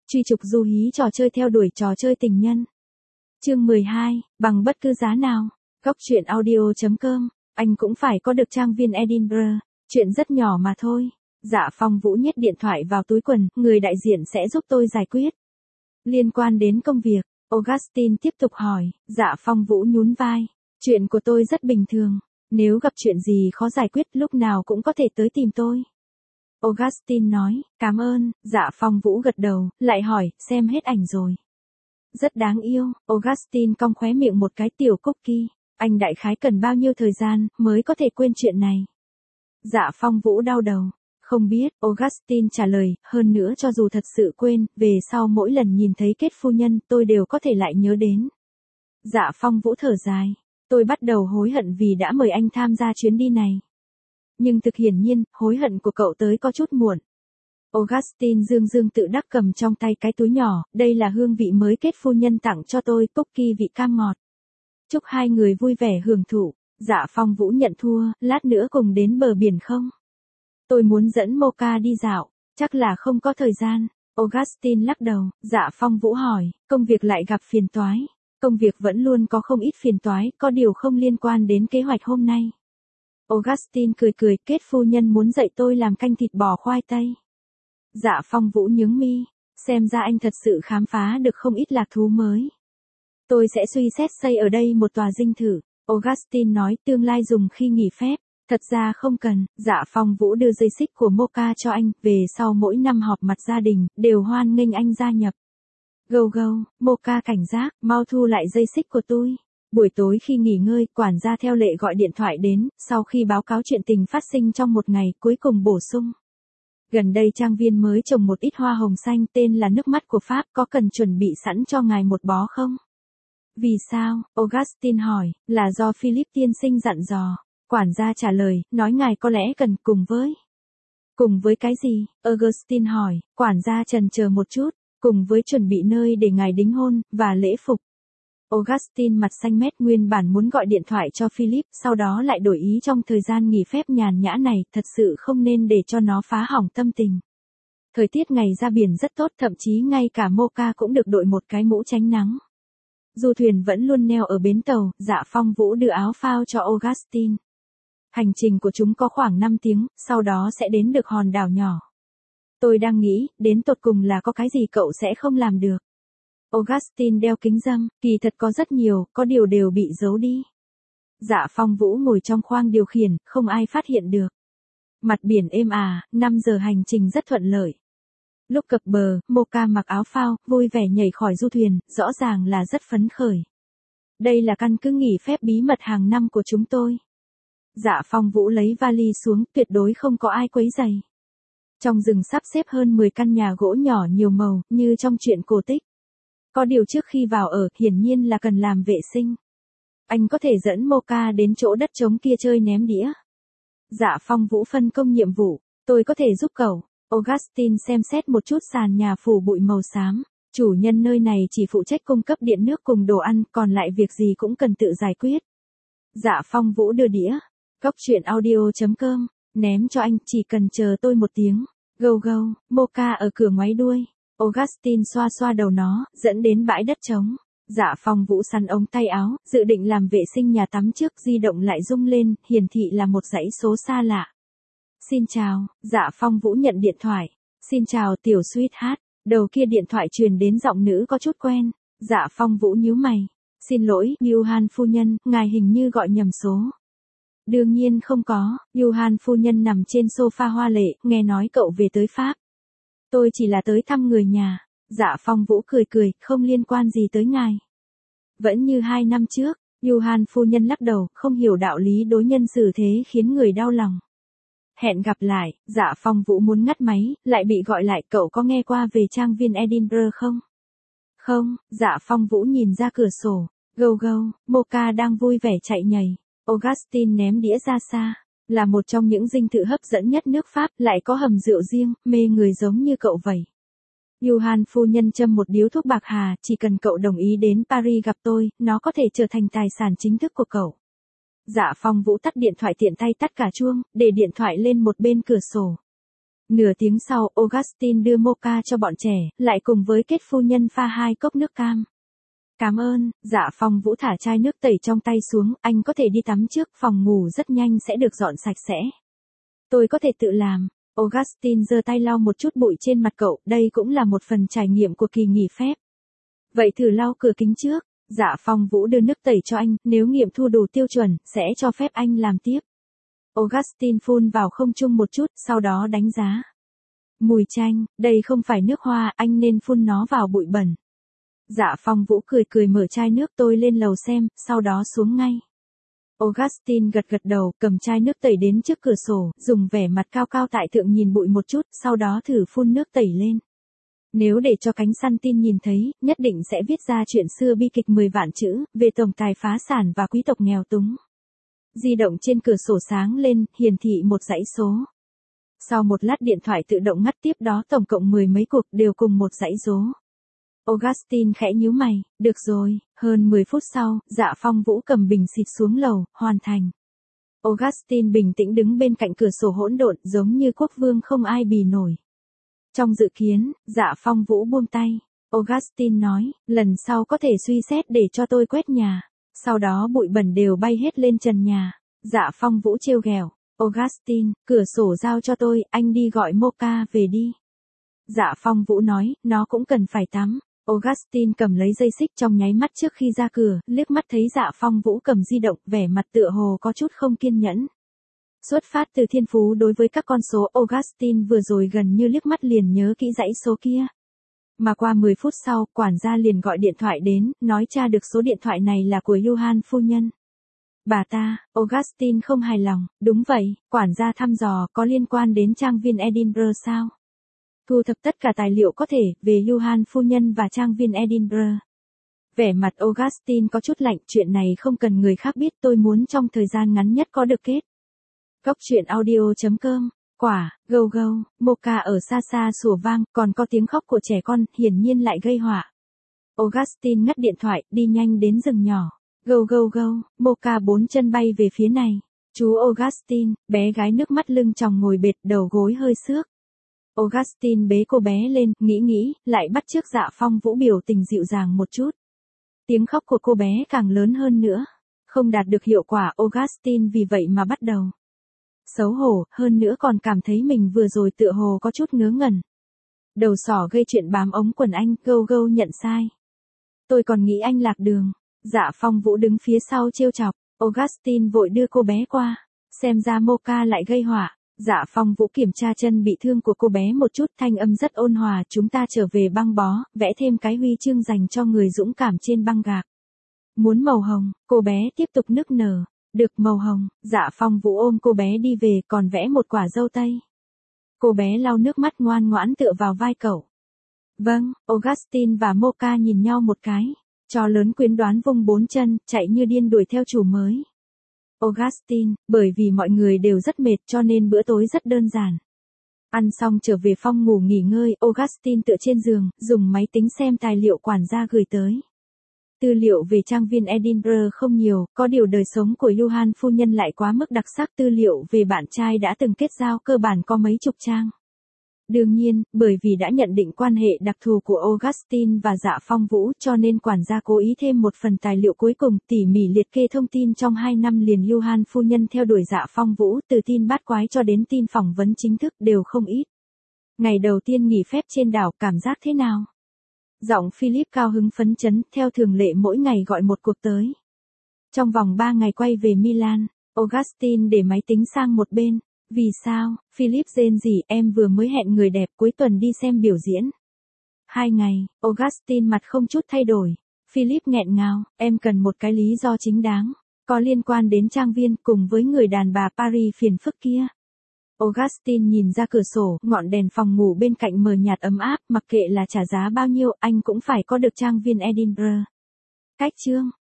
Truy trục du hí trò chơi theo đuổi trò chơi tình nhân. Chương 12, bằng bất cứ giá nào. Góc truyện audio.com, anh cũng phải có được trang viên Edinburgh, chuyện rất nhỏ mà thôi. Dạ Phong Vũ nhét điện thoại vào túi quần, người đại diện sẽ giúp tôi giải quyết. Liên quan đến công việc, Augustine tiếp tục hỏi, Dạ Phong Vũ nhún vai. Chuyện của tôi rất bình thường, nếu gặp chuyện gì khó giải quyết lúc nào cũng có thể tới tìm tôi. Augustine nói, cảm ơn. Dạ Phong Vũ gật đầu, lại hỏi, xem hết ảnh rồi. Rất đáng yêu. Augustine cong khóe miệng một cái, tiểu cookie. Anh đại khái cần bao nhiêu thời gian mới có thể quên chuyện này? Dạ Phong Vũ đau đầu. Không biết, Augustine trả lời, hơn nữa cho dù thật sự quên, về sau mỗi lần nhìn thấy kết phu nhân tôi đều có thể lại nhớ đến. Dạ Phong Vũ thở dài. Tôi bắt đầu hối hận vì đã mời anh tham gia chuyến đi này. Nhưng thực hiển nhiên, hối hận của cậu tới có chút muộn. Augustine dương tự đắc cầm trong tay cái túi nhỏ, đây là hương vị mới kết phu nhân tặng cho tôi, cookie vị cam ngọt. Chúc hai người vui vẻ hưởng thụ. Dạ Phong Vũ nhận thua, lát nữa cùng đến bờ biển không? Tôi muốn dẫn Mocha đi dạo, chắc là không có thời gian. Augustine lắc đầu. Dạ Phong Vũ hỏi, công việc lại gặp phiền toái. Công việc vẫn luôn có không ít phiền toái, có điều không liên quan đến kế hoạch hôm nay. Augustine cười, kết phu nhân muốn dạy tôi làm canh thịt bò khoai tây. Dạ Phong Vũ nhướng mi, xem ra anh thật sự khám phá được không ít lạc thú mới. Tôi sẽ suy xét xây ở đây một tòa dinh thự. Augustine nói, tương lai dùng khi nghỉ phép. Thật ra không cần. Dạ Phong Vũ đưa dây xích của Mocha cho anh, về sau mỗi năm họp mặt gia đình, đều hoan nghênh anh gia nhập. Gâu, Mocha cảnh giác, mau thu lại dây xích của tôi. Buổi tối khi nghỉ ngơi, quản gia theo lệ gọi điện thoại đến, sau khi báo cáo chuyện tình phát sinh trong một ngày, cuối cùng bổ sung. Gần đây trang viên mới trồng một ít hoa hồng xanh, tên là nước mắt của Pháp, có cần chuẩn bị sẵn cho ngài một bó không? Vì sao? Augustine hỏi, là do Philip tiên sinh dặn dò. Quản gia trả lời, nói ngài có lẽ cần cùng với. Cùng với cái gì? Augustine hỏi, quản gia chần chờ một chút, cùng với chuẩn bị nơi để ngài đính hôn, và lễ phục. Augustine mặt xanh mét, nguyên bản muốn gọi điện thoại cho Philip, sau đó lại đổi ý trong thời gian nghỉ phép nhàn nhã này, thật sự không nên để cho nó phá hỏng tâm tình. Thời tiết ngày ra biển rất tốt, thậm chí ngay cả Mocha cũng được đội một cái mũ tránh nắng. Du thuyền vẫn luôn neo ở bến tàu, Dạ Phong Vũ đưa áo phao cho Augustine. Hành trình của chúng có khoảng 5 tiếng, sau đó sẽ đến được hòn đảo nhỏ. Tôi đang nghĩ, đến tột cùng là có cái gì cậu sẽ không làm được. Augustine đeo kính râm, kỳ thật có rất nhiều, có điều đều bị giấu đi. Dạ Phong Vũ ngồi trong khoang điều khiển, không ai phát hiện được. Mặt biển êm ả, 5 giờ hành trình rất thuận lợi. Lúc cập bờ, Mocha mặc áo phao, vui vẻ nhảy khỏi du thuyền, rõ ràng là rất phấn khởi. Đây là căn cứ nghỉ phép bí mật hàng năm của chúng tôi. Dạ Phong Vũ lấy vali xuống, tuyệt đối không có ai quấy rầy. Trong rừng sắp xếp hơn 10 căn nhà gỗ nhỏ nhiều màu, như trong truyện cổ tích. Có điều trước khi vào ở, hiển nhiên là cần làm vệ sinh. Anh có thể dẫn Mocha đến chỗ đất trống kia chơi ném đĩa. Dạ Phong Vũ phân công nhiệm vụ, tôi có thể giúp cậu. Augustine xem xét một chút sàn nhà phủ bụi màu xám. Chủ nhân nơi này chỉ phụ trách cung cấp điện nước cùng đồ ăn, còn lại việc gì cũng cần tự giải quyết. Dạ Phong Vũ đưa đĩa. Góc truyện audio.com, ném cho anh, chỉ cần chờ tôi một tiếng. Gâu, Mocha ở cửa ngoáy đuôi. Augustine xoa đầu nó, dẫn đến bãi đất trống. Dạ Phong Vũ săn ống tay áo, dự định làm vệ sinh nhà tắm trước, di động lại rung lên, hiển thị là một dãy số xa lạ. Xin chào. Dạ Phong Vũ nhận điện thoại. Xin chào tiểu sweetheart. Đầu kia điện thoại truyền đến giọng nữ có chút quen. Dạ Phong Vũ nhíu mày. Xin lỗi, Johan phu nhân, ngài hình như gọi nhầm số. Đương nhiên không có. Johan phu nhân nằm trên sofa hoa lệ, nghe nói cậu về tới Pháp. Tôi chỉ là tới thăm người nhà. Dạ Phong Vũ cười, không liên quan gì tới ngài. Vẫn như 2 năm trước. Johan phu nhân lắc đầu, không hiểu đạo lý đối nhân xử thế khiến người đau lòng. Hẹn gặp lại. Dạ Phong Vũ muốn ngắt máy, lại bị gọi lại, cậu có nghe qua về trang viên Edinburgh không? Không. Dạ Phong Vũ nhìn ra cửa sổ. Gâu, Mocha đang vui vẻ chạy nhảy. Augustine ném đĩa ra xa. Là một trong những dinh thự hấp dẫn nhất nước Pháp, lại có hầm rượu riêng, mê người giống như cậu vậy. Johan phu nhân châm một điếu thuốc bạc hà, chỉ cần cậu đồng ý đến Paris gặp tôi, nó có thể trở thành tài sản chính thức của cậu. Dạ Phong Vũ tắt điện thoại, tiện tay tắt cả chuông, để điện thoại lên một bên cửa sổ. Nửa tiếng sau, Augustine đưa mocha cho bọn trẻ, lại cùng với Kết phu nhân pha 2 cốc nước cam. Cảm ơn. Dạ Phong Vũ thả chai nước tẩy trong tay xuống, anh có thể đi tắm trước, phòng ngủ rất nhanh sẽ được dọn sạch sẽ. Tôi có thể tự làm. Augustine giơ tay lau một chút bụi trên mặt cậu, đây cũng là một phần trải nghiệm của kỳ nghỉ phép. Vậy thử lau cửa kính trước. Dạ Phong Vũ đưa nước tẩy cho anh, nếu nghiệm thu đủ tiêu chuẩn, sẽ cho phép anh làm tiếp. Augustine phun vào không trung một chút, sau đó đánh giá. Mùi chanh, đây không phải nước hoa, anh nên phun nó vào bụi bẩn. Dạ Phong Vũ cười cười mở chai nước, tôi lên lầu xem, sau đó xuống ngay. Augustine gật gật đầu, cầm chai nước tẩy đến trước cửa sổ, dùng vẻ mặt cao cao tại thượng nhìn bụi một chút, sau đó thử phun nước tẩy lên. Nếu để cho cánh săn tin nhìn thấy, nhất định sẽ viết ra chuyện xưa bi kịch 10 vạn chữ, về tổng tài phá sản và quý tộc nghèo túng. Di động trên cửa sổ sáng lên, hiển thị một dãy số. Sau một lát điện thoại tự động ngắt, tiếp đó tổng cộng 10 mấy cuộc đều cùng một dãy số. Augustine khẽ nhíu mày, được rồi, hơn 10 phút sau, Dạ Phong Vũ cầm bình xịt xuống lầu, hoàn thành. Augustine bình tĩnh đứng bên cạnh cửa sổ hỗn độn, giống như quốc vương không ai bì nổi. Trong dự kiến, Dạ Phong Vũ buông tay. Augustine nói, lần sau có thể suy xét để cho tôi quét nhà. Sau đó bụi bẩn đều bay hết lên trần nhà. Dạ Phong Vũ trêu ghẹo. Augustine, cửa sổ giao cho tôi, anh đi gọi mocha về đi. Dạ Phong Vũ nói, nó cũng cần phải tắm. Augustine cầm lấy dây xích trong nháy mắt trước khi ra cửa, liếc mắt thấy Dạ Phong Vũ cầm di động, vẻ mặt tựa hồ có chút không kiên nhẫn. Xuất phát từ thiên phú đối với các con số, Augustine vừa rồi gần như liếc mắt liền nhớ kỹ dãy số kia. Mà qua 10 phút sau, quản gia liền gọi điện thoại đến, nói tra được số điện thoại này là của Johan phu nhân. Bà ta, Augustine không hài lòng, đúng vậy, quản gia thăm dò, có liên quan đến trang viên Edinburgh sao? Thu thập tất cả tài liệu có thể, về Johan phu nhân và trang viên Edinburgh. Vẻ mặt Augustine có chút lạnh, chuyện này không cần người khác biết, tôi muốn trong thời gian ngắn nhất có được kết. Góc truyện audio.com. Quả, gâu gâu, mocha ở xa xa sủa vang, còn có tiếng khóc của trẻ con, hiển nhiên lại gây họa. Augustine ngắt điện thoại, đi nhanh đến rừng nhỏ. Gâu gâu gâu, mocha 4 chân bay về phía này. Chú Augustine, bé gái nước mắt lưng tròng ngồi bệt, đầu gối hơi xước. Augustine bế cô bé lên, nghĩ, lại bắt chước Dạ Phong Vũ biểu tình dịu dàng một chút. Tiếng khóc của cô bé càng lớn hơn nữa. Không đạt được hiệu quả, Augustine vì vậy mà bắt đầu xấu hổ, hơn nữa còn cảm thấy mình vừa rồi tựa hồ có chút ngớ ngẩn. Đầu sỏ gây chuyện bám ống quần anh, gâu gâu nhận sai. Tôi còn nghĩ anh lạc đường. Dạ Phong Vũ đứng phía sau trêu chọc, Augustine vội đưa cô bé qua. Xem ra mocha lại gây họa. Dạ Phong Vũ kiểm tra chân bị thương của cô bé một chút, thanh âm rất ôn hòa, chúng ta trở về băng bó, vẽ thêm cái huy chương dành cho người dũng cảm trên băng gạc. Muốn màu hồng, cô bé tiếp tục nức nở. Được màu hồng, Dạ Phong Vũ ôm cô bé đi về, còn vẽ một quả dâu tây. Cô bé lau nước mắt ngoan ngoãn tựa vào vai cậu. Vâng, Augustine và mocha nhìn nhau một cái. Chó lớn quyến đoán vung 4 chân, chạy như điên đuổi theo chủ mới. Augustine, bởi vì mọi người đều rất mệt cho nên bữa tối rất đơn giản. Ăn xong trở về phòng ngủ nghỉ ngơi, Augustine tựa trên giường, dùng máy tính xem tài liệu quản gia gửi tới. Tư liệu về trang viên Edinburgh không nhiều, có điều đời sống của Johan phu nhân lại quá mức đặc sắc. Tư liệu về bạn trai đã từng kết giao cơ bản có mấy chục trang. Đương nhiên, bởi vì đã nhận định quan hệ đặc thù của Augustine và Dạ Phong Vũ cho nên quản gia cố ý thêm một phần tài liệu cuối cùng tỉ mỉ liệt kê thông tin trong 2 năm liền Johan phu nhân theo đuổi Dạ Phong Vũ, từ tin bát quái cho đến tin phỏng vấn chính thức đều không ít. Ngày đầu tiên nghỉ phép trên đảo, cảm giác thế nào? Giọng Philip cao hứng phấn chấn, theo thường lệ mỗi ngày gọi một cuộc tới. Trong vòng 3 ngày quay về Milan, Augustine để máy tính sang một bên. Vì sao, Philip rên rỉ, em vừa mới hẹn người đẹp cuối tuần đi xem biểu diễn. 2 ngày, Augustine mặt không chút thay đổi. Philip nghẹn ngào, em cần một cái lý do chính đáng. Có liên quan đến trang viên cùng với người đàn bà Paris phiền phức kia. Augustine nhìn ra cửa sổ, ngọn đèn phòng ngủ bên cạnh mờ nhạt ấm áp, mặc kệ là trả giá bao nhiêu, anh cũng phải có được trang viên Edinburgh. Cách chương.